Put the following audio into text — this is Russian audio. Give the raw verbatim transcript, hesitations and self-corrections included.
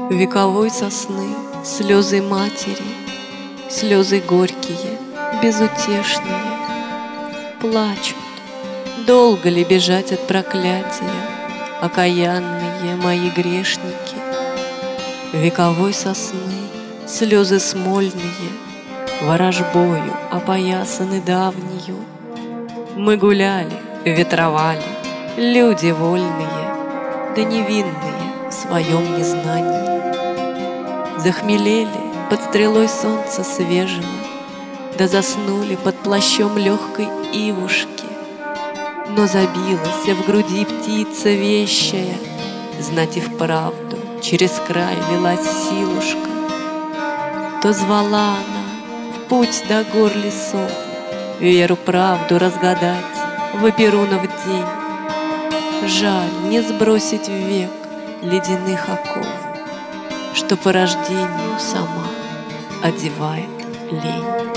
Вековой сосны слезы матери, слезы горькие, безутешные. Плачут, долго ли бежать от проклятия, окаянные мои грешники. Вековой сосны слезы смольные, ворожбою опоясаны давнею. Мы гуляли, ветровали, люди вольные, да невинные в своем незнании. Захмелели под стрелой солнца свежего, да заснули под плащом легкой ивушки. Но забилась в груди птица вещая, знать и вправду через край лилась силушка. То звала она в путь до гор лесов, веру правду разгадать в Перунов день. Жаль не сбросить в век ледяных оков, что по рождению сама одевает лень.